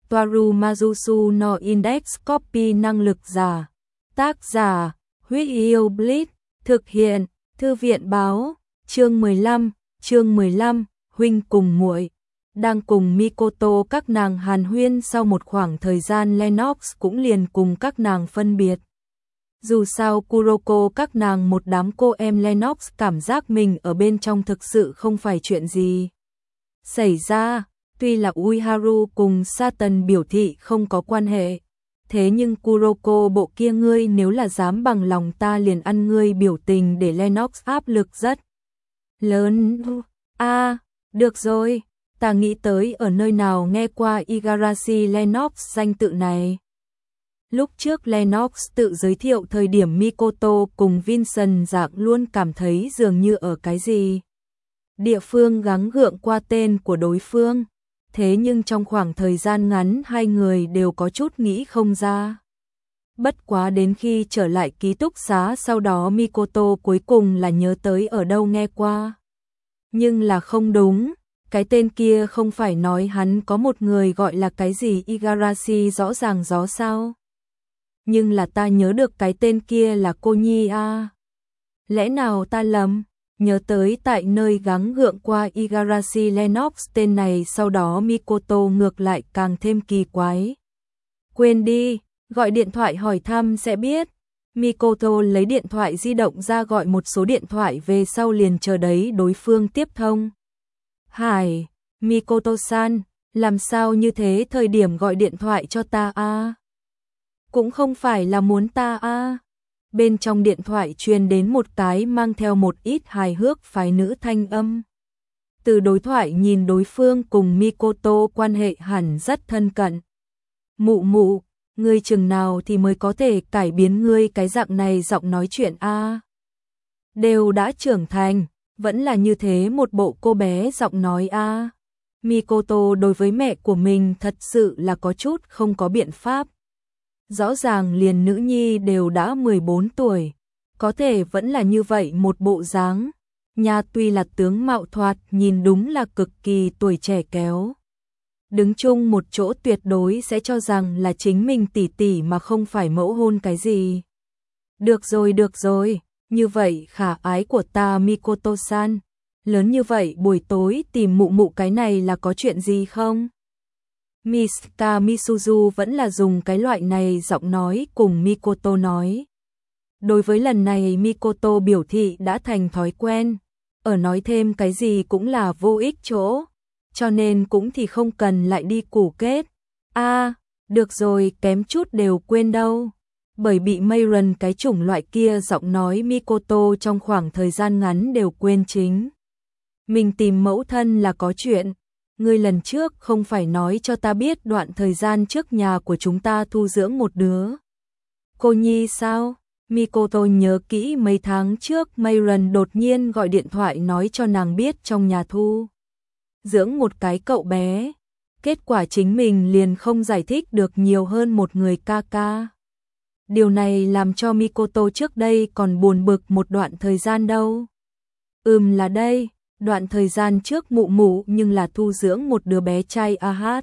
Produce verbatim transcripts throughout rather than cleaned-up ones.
Toaru Mazusu no Index Copy năng lực giả. Tác giả, Huyết Yêu Bleach, thực hiện, Thư viện báo, chương mười lăm, chương mười lăm, huynh cùng muội. Đang cùng Mikoto các nàng hàn huyên sau một khoảng thời gian Lennox cũng liền cùng các nàng phân biệt. Dù sao Kuroko các nàng một đám cô em Lennox cảm giác mình ở bên trong thực sự không phải chuyện gì xảy ra, tuy là Uiharu cùng Satan biểu thị không có quan hệ, thế nhưng Kuroko bộ kia ngươi nếu là dám bằng lòng ta liền ăn ngươi biểu tình để Lennox áp lực rất lớn. A, à, được rồi, ta nghĩ tới ở nơi nào nghe qua Igarashi Lennox danh tự này. Lúc trước Lennox tự giới thiệu thời điểm Mikoto cùng Vincent dạng luôn cảm thấy dường như ở cái gì địa phương gắng gượng qua tên của đối phương, thế nhưng trong khoảng thời gian ngắn hai người đều có chút nghĩ không ra. Bất quá đến khi trở lại ký túc xá sau đó Mikoto cuối cùng là nhớ tới ở đâu nghe qua. Nhưng là không đúng, cái tên kia không phải nói hắn có một người gọi là cái gì Igarashi rõ ràng rõ sao. Nhưng là ta nhớ được cái tên kia là cô Nhi a. Lẽ nào ta lầm? Nhớ tới tại nơi gắng gượng qua Igarashi Lennox tên này sau đó Mikoto ngược lại càng thêm kỳ quái. Quên đi, gọi điện thoại hỏi thăm sẽ biết. Mikoto lấy điện thoại di động ra gọi một số điện thoại về sau liền chờ đấy đối phương tiếp thông. Hải, Mikoto-san, làm sao như thế thời điểm gọi điện thoại cho ta a? Cũng không phải là muốn ta a. Bên trong điện thoại truyền đến một cái mang theo một ít hài hước phái nữ thanh âm. Từ đối thoại nhìn đối phương cùng Mikoto quan hệ hẳn rất thân cận. Mụ mụ, ngươi chừng nào thì mới có thể cải biến ngươi cái dạng này giọng nói chuyện a? Đều đã trưởng thành, vẫn là như thế một bộ cô bé giọng nói a. Mikoto đối với mẹ của mình thật sự là có chút không có biện pháp. Rõ ràng liền nữ nhi đều đã mười bốn tuổi, có thể vẫn là như vậy một bộ dáng. Nhà tuy là tướng mạo thoạt nhìn đúng là cực kỳ tuổi trẻ kéo. Đứng chung một chỗ tuyệt đối sẽ cho rằng là chính mình tỷ tỷ mà không phải mẫu hôn cái gì. Được rồi được rồi, như vậy khả ái của ta Mikoto-san, lớn như vậy buổi tối tìm mụ mụ cái này là có chuyện gì không? Mika Misuzu vẫn là dùng cái loại này giọng nói cùng Mikoto nói. Đối với lần này Mikoto biểu thị đã thành thói quen, ở nói thêm cái gì cũng là vô ích chỗ, cho nên cũng thì không cần lại đi củ kết. A, à, được rồi, kém chút đều quên đâu. Bởi bị Mayron cái chủng loại kia giọng nói Mikoto trong khoảng thời gian ngắn đều quên chính. Mình tìm mẫu thân là có chuyện. Ngươi lần trước không phải nói cho ta biết đoạn thời gian trước nhà của chúng ta thu dưỡng một đứa cô nhi sao? Mikoto nhớ kỹ mấy tháng trước Mayron đột nhiên gọi điện thoại nói cho nàng biết trong nhà thu dưỡng một cái cậu bé. Kết quả chính mình liền không giải thích được nhiều hơn một người ca ca. Điều này làm cho Mikoto trước đây còn buồn bực một đoạn thời gian đâu. Ừm là đây. Đoạn thời gian trước mụ mụ nhưng là thu dưỡng một đứa bé trai a hát.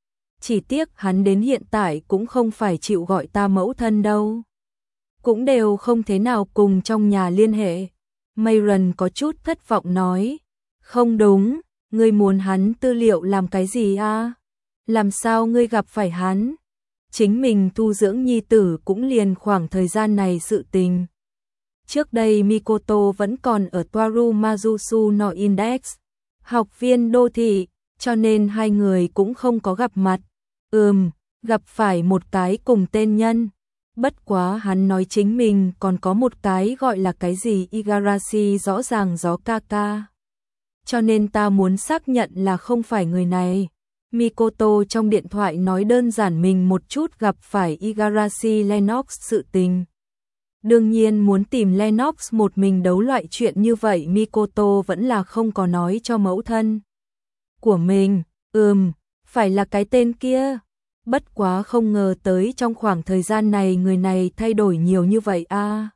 Chỉ tiếc hắn đến hiện tại cũng không phải chịu gọi ta mẫu thân đâu. Cũng đều không thế nào cùng trong nhà liên hệ. Mayron có chút thất vọng nói. Không đúng, ngươi muốn hắn tư liệu làm cái gì a? Làm sao ngươi gặp phải hắn? Chính mình thu dưỡng nhi tử cũng liền khoảng thời gian này sự tình. Trước đây Mikoto vẫn còn ở Toaru Mazusu no Index, học viên đô thị, cho nên hai người cũng không có gặp mặt. Ừm, gặp phải một cái cùng tên nhân. Bất quá hắn nói chính mình còn có một cái gọi là cái gì Igarashi rõ ràng gió ca ca. Cho nên ta muốn xác nhận là không phải người này. Mikoto trong điện thoại nói đơn giản mình một chút gặp phải Igarashi Lennox sự tình. Đương nhiên muốn tìm Lennox một mình đấu loại chuyện như vậy Mikoto vẫn là không có nói cho mẫu thân của mình. Ừm, phải là cái tên kia. Bất quá không ngờ tới trong khoảng thời gian này người này thay đổi nhiều như vậy a. À.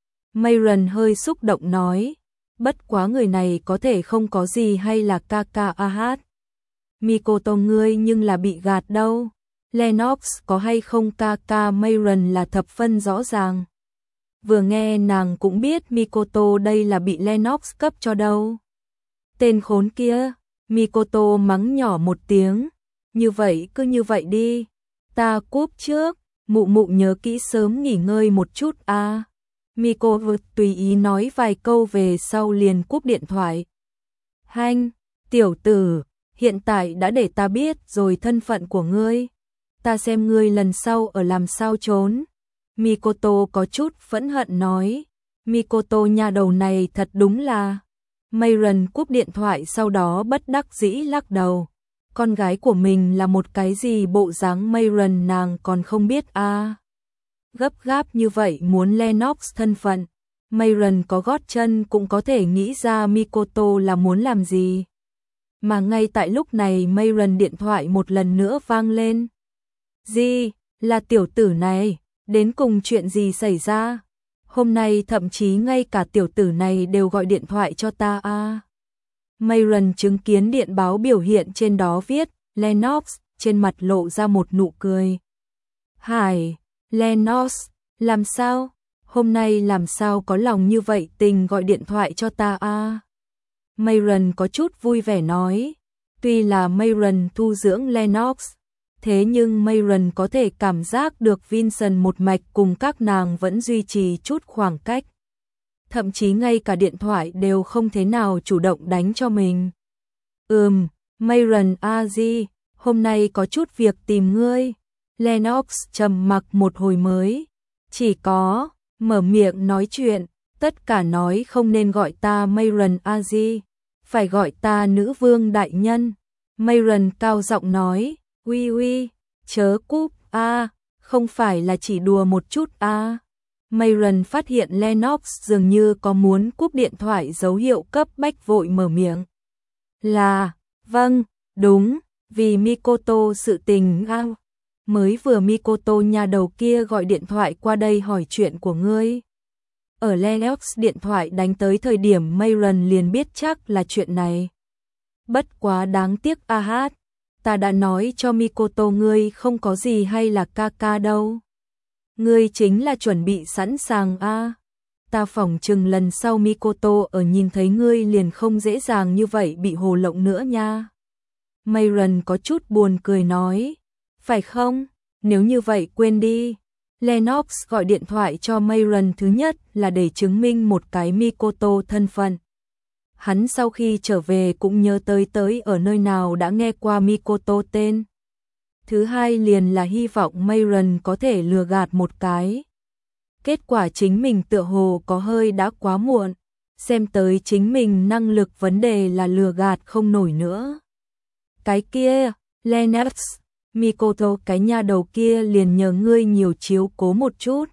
Mayron hơi xúc động nói. Bất quá người này có thể không có gì hay là ca ca a hát. Mikoto ngươi nhưng là bị gạt đâu. Lennox có hay không ca ca Mayron là thập phân rõ ràng. Vừa nghe nàng cũng biết Mikoto đây là bị Lennox cấp cho đâu. Tên khốn kia, Mikoto mắng nhỏ một tiếng, như vậy cứ như vậy đi, ta cúp trước, mụ mụ nhớ kỹ sớm nghỉ ngơi một chút a. À. Miko vừa tùy ý nói vài câu về sau liền cúp điện thoại. Hanh, tiểu tử, hiện tại đã để ta biết rồi thân phận của ngươi. Ta xem ngươi lần sau ở làm sao trốn. Mikoto có chút phẫn hận nói. Mikoto nhà đầu này thật đúng là. Mayron cúp điện thoại sau đó bất đắc dĩ lắc đầu. Con gái của mình là một cái gì bộ dáng Mayron nàng còn không biết a. À. Gấp gáp như vậy muốn Lennox thân phận. Mayron có gót chân cũng có thể nghĩ ra Mikoto là muốn làm gì. Mà ngay tại lúc này Mayron điện thoại một lần nữa vang lên. Gì, là tiểu tử này, đến cùng chuyện gì xảy ra? Hôm nay thậm chí ngay cả tiểu tử này đều gọi điện thoại cho ta a. À. Mayron chứng kiến điện báo biểu hiện trên đó viết Lennox, trên mặt lộ ra một nụ cười. Hải, Lennox, làm sao? Hôm nay làm sao có lòng như vậy tình gọi điện thoại cho ta a? À? Mayron có chút vui vẻ nói. Tuy là Mayron thu dưỡng Lennox, thế nhưng Mayron có thể cảm giác được Vincent một mạch cùng các nàng vẫn duy trì chút khoảng cách. Thậm chí ngay cả điện thoại đều không thế nào chủ động đánh cho mình. Ừm, Mayron a di, hôm nay có chút việc tìm ngươi. Lennox trầm mặc một hồi mới. Chỉ có, mở miệng nói chuyện, tất cả nói không nên gọi ta Mayron a di, phải gọi ta nữ vương đại nhân. Mayron cao giọng nói. Uy uy, chớ cúp a, à, không phải là chỉ đùa một chút a. À. Mayron phát hiện Lennox dường như có muốn cúp điện thoại dấu hiệu cấp bách vội mở miệng. Là, vâng, đúng, vì Mikoto sự tình a. À. Mới vừa Mikoto nhà đầu kia gọi điện thoại qua đây hỏi chuyện của ngươi. Ở Lennox điện thoại đánh tới thời điểm Mayron liền biết chắc là chuyện này. Bất quá đáng tiếc a hát. Ta đã nói cho Mikoto ngươi không có gì hay là ca ca đâu. Ngươi chính là chuẩn bị sẵn sàng a. À. Ta phỏng chừng lần sau Mikoto ở nhìn thấy ngươi liền không dễ dàng như vậy bị hồ lộng nữa nha. Mayron có chút buồn cười nói. Phải không? Nếu như vậy quên đi. Lennox gọi điện thoại cho Mayron thứ nhất là để chứng minh một cái Mikoto thân phận. Hắn sau khi trở về cũng nhớ tới tới ở nơi nào đã nghe qua Mikoto tên. Thứ hai liền là hy vọng Mayron có thể lừa gạt một cái. Kết quả chính mình tựa hồ có hơi đã quá muộn, xem tới chính mình năng lực vấn đề là lừa gạt không nổi nữa. Cái kia, Lennox, Mikoto cái nha đầu kia liền nhờ ngươi nhiều chiếu cố một chút.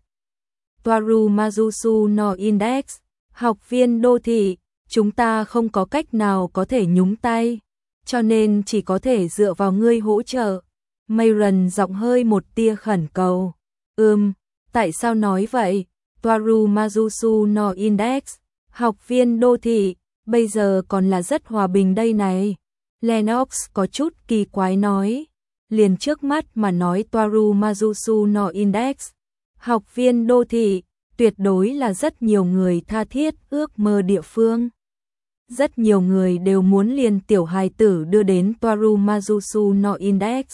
Toaru Mazusu no Index, học viên đô thị. Chúng ta không có cách nào có thể nhúng tay, cho nên chỉ có thể dựa vào ngươi hỗ trợ. Mayron giọng hơi một tia khẩn cầu. Ừm, tại sao nói vậy? Toaru Mazusu no Index, học viên đô thị, bây giờ còn là rất hòa bình đây này. Lennox có chút kỳ quái nói. Liền trước mắt mà nói Toaru Mazusu no Index, học viên đô thị, tuyệt đối là rất nhiều người tha thiết ước mơ địa phương. Rất nhiều người đều muốn liền tiểu hài tử đưa đến Toaru Mazusu no Index.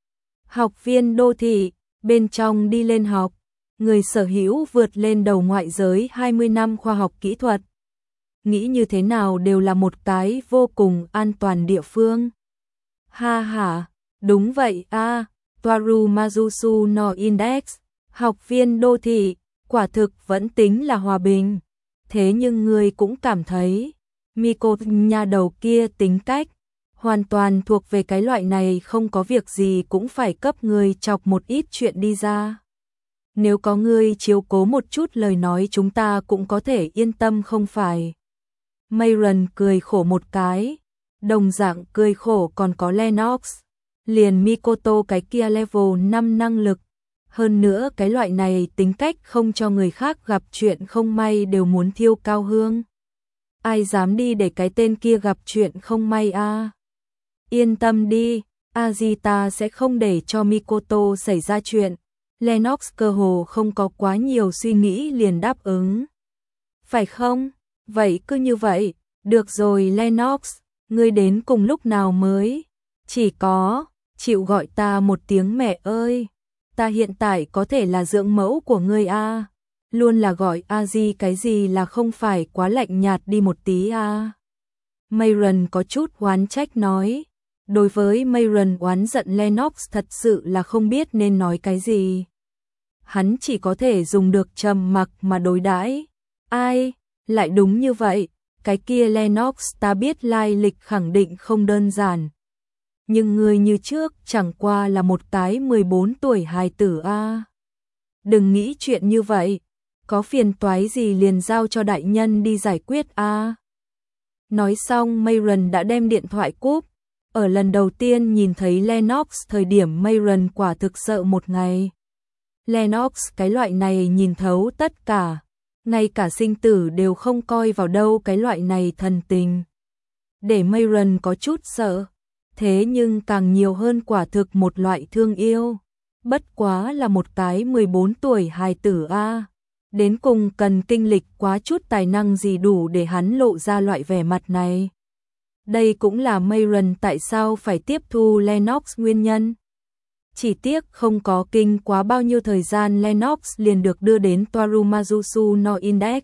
Học viên đô thị, bên trong đi lên học, người sở hữu vượt lên đầu ngoại giới hai mươi năm khoa học kỹ thuật. Nghĩ như thế nào đều là một cái vô cùng an toàn địa phương. Ha ha, đúng vậy a, à, Toaru Mazusu no Index, học viên đô thị, quả thực vẫn tính là hòa bình. Thế nhưng người cũng cảm thấy Miko nhà đầu kia tính cách hoàn toàn thuộc về cái loại này không có việc gì cũng phải cấp người chọc một ít chuyện đi ra. Nếu có người chiếu cố một chút lời nói chúng ta cũng có thể yên tâm không phải. Mayron cười khổ một cái, đồng dạng cười khổ còn có Lennox, liền Mikoto cái kia level năm năng lực. Hơn nữa cái loại này tính cách không cho người khác gặp chuyện không may đều muốn thiêu cao hương. Ai dám đi để cái tên kia gặp chuyện không may a? À? Yên tâm đi, Azita sẽ không để cho Mikoto xảy ra chuyện. Lennox cơ hồ không có quá nhiều suy nghĩ liền đáp ứng. Phải không? Vậy cứ như vậy. Được rồi Lennox, ngươi đến cùng lúc nào mới? Chỉ có, chịu gọi ta một tiếng mẹ ơi. Ta hiện tại có thể là dưỡng mẫu của ngươi a. Luôn là gọi Aji cái gì là không phải quá lạnh nhạt đi một tí a. Mayron có chút oán trách nói. Đối với Mayron oán giận Lennox thật sự là không biết nên nói cái gì. Hắn chỉ có thể dùng được trầm mặc mà đối đãi. Ai, lại đúng như vậy, cái kia Lennox ta biết lai lịch khẳng định không đơn giản. Nhưng người như trước chẳng qua là một cái mười bốn tuổi hài tử a. Đừng nghĩ chuyện như vậy, có phiền toái gì liền giao cho đại nhân đi giải quyết a. Nói xong Mayron đã đem điện thoại cúp. Ở lần đầu tiên nhìn thấy Lennox thời điểm Mayron quả thực sợ một ngày. Lennox cái loại này nhìn thấu tất cả, ngay cả sinh tử đều không coi vào đâu cái loại này thần tình. Để Mayron có chút sợ, thế nhưng càng nhiều hơn quả thực một loại thương yêu. Bất quá là một cái mười bốn tuổi hài tử a, đến cùng cần kinh lịch quá chút tài năng gì đủ để hắn lộ ra loại vẻ mặt này. Đây cũng là Mayron tại sao phải tiếp thu Lennox nguyên nhân. Chỉ tiếc không có kinh quá bao nhiêu thời gian Lennox liền được đưa đến Toarumazusu no Index.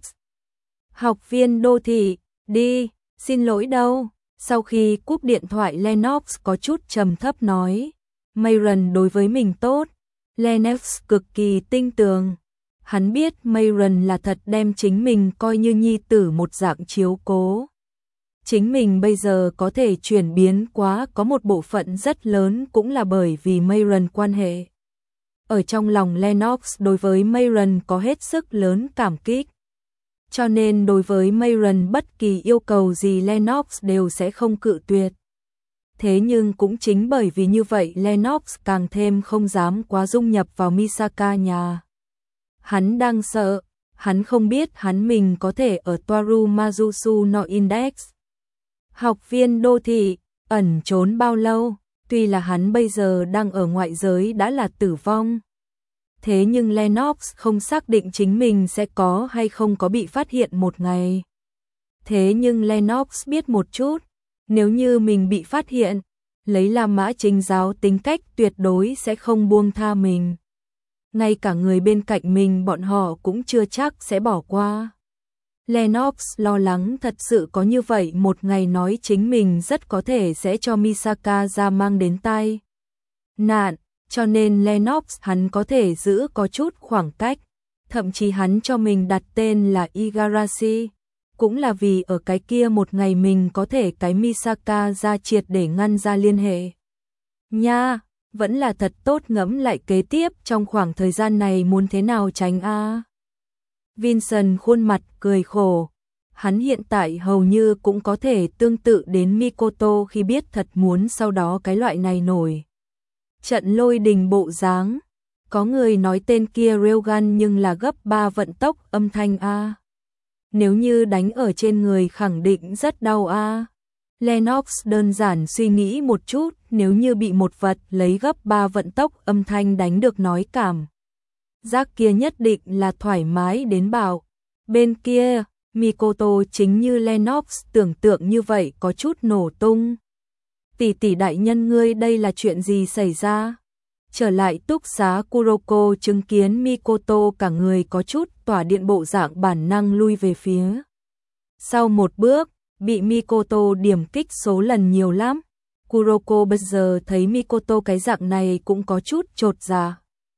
Học viên đô thị, đi, xin lỗi đâu. Sau khi cúp điện thoại Lennox có chút trầm thấp nói. Mayron đối với mình tốt. Lennox cực kỳ tinh tường. Hắn biết Mayron là thật đem chính mình coi như nhi tử một dạng chiếu cố. Chính mình bây giờ có thể chuyển biến quá có một bộ phận rất lớn cũng là bởi vì Mayron quan hệ. Ở trong lòng Lennox đối với Mayron có hết sức lớn cảm kích. Cho nên đối với Mayron bất kỳ yêu cầu gì Lennox đều sẽ không cự tuyệt. Thế nhưng cũng chính bởi vì như vậy Lennox càng thêm không dám quá dung nhập vào Misaka nhà. Hắn đang sợ, hắn không biết hắn mình có thể ở Toarumazusu no Index. Học viên đô thị, ẩn trốn bao lâu, tuy là hắn bây giờ đang ở ngoại giới đã là tử vong. Thế nhưng Lennox không xác định chính mình sẽ có hay không có bị phát hiện một ngày. Thế nhưng Lennox biết một chút, nếu như mình bị phát hiện, lấy La Mã Chính giáo tính cách tuyệt đối sẽ không buông tha mình. Ngay cả người bên cạnh mình bọn họ cũng chưa chắc sẽ bỏ qua. Lennox lo lắng thật sự có như vậy một ngày nói chính mình rất có thể sẽ cho Misaka ra mang đến tay nạn, cho nên Lennox hắn có thể giữ có chút khoảng cách, thậm chí hắn cho mình đặt tên là Igarashi, cũng là vì ở cái kia một ngày mình có thể cái Misaka ra triệt để ngăn ra liên hệ. Nha, vẫn là thật tốt ngẫm lại kế tiếp trong khoảng thời gian này muốn thế nào tránh a. Vincent khuôn mặt cười khổ, hắn hiện tại hầu như cũng có thể tương tự đến Mikoto khi biết thật muốn sau đó cái loại này nổi. Trận lôi đình bộ dáng, có người nói tên kia Railgun nhưng là gấp ba vận tốc âm thanh a. Nếu như đánh ở trên người khẳng định rất đau a. Lennox đơn giản suy nghĩ một chút, nếu như bị một vật lấy gấp ba vận tốc âm thanh đánh được nói cảm giác kia nhất định là thoải mái đến bạo. Bên kia, Mikoto chính như Lennox tưởng tượng như vậy có chút nổ tung. Tỷ tỷ đại nhân ngươi đây là chuyện gì xảy ra? Trở lại túc xá Kuroko chứng kiến Mikoto cả người có chút tỏa điện bộ dạng bản năng lui về phía. Sau một bước, bị Mikoto điểm kích số lần nhiều lắm. Kuroko bây giờ thấy Mikoto cái dạng này cũng có chút chột dạ.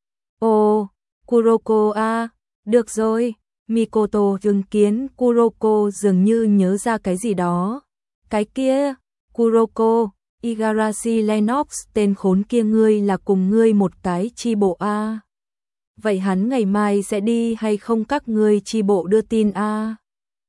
Ồ, Kuroko a, được rồi. Mikoto chứng kiến Kuroko dường như nhớ ra cái gì đó. Cái kia, Kuroko, Igarashi Lennox tên khốn kia ngươi là cùng ngươi một cái chi bộ a. Vậy hắn ngày mai sẽ đi hay không các ngươi chi bộ đưa tin a?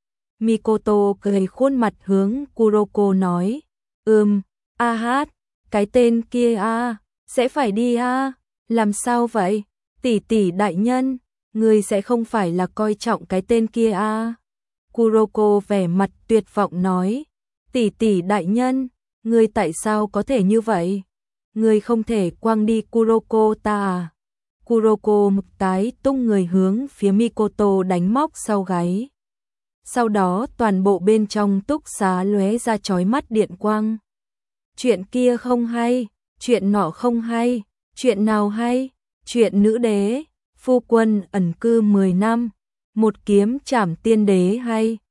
Mikoto cười khuôn mặt hướng Kuroko nói, ừm, a hát, cái tên kia a, sẽ phải đi a, làm sao vậy? Tỷ tỷ đại nhân, ngươi sẽ không phải là coi trọng cái tên kia a? Kuroko vẻ mặt tuyệt vọng nói, tỷ tỷ đại nhân, ngươi tại sao có thể như vậy? người không thể quăng đi Kuroko ta à? Kuroko tái tung người hướng phía Mikoto đánh móc sau gáy. Sau đó toàn bộ bên trong túc xá lóe ra chói mắt điện quang. Chuyện kia không hay, chuyện nọ không hay, chuyện nào hay? Chuyện nữ đế, phu quân ẩn cư mười năm, một kiếm trảm tiên đế hay?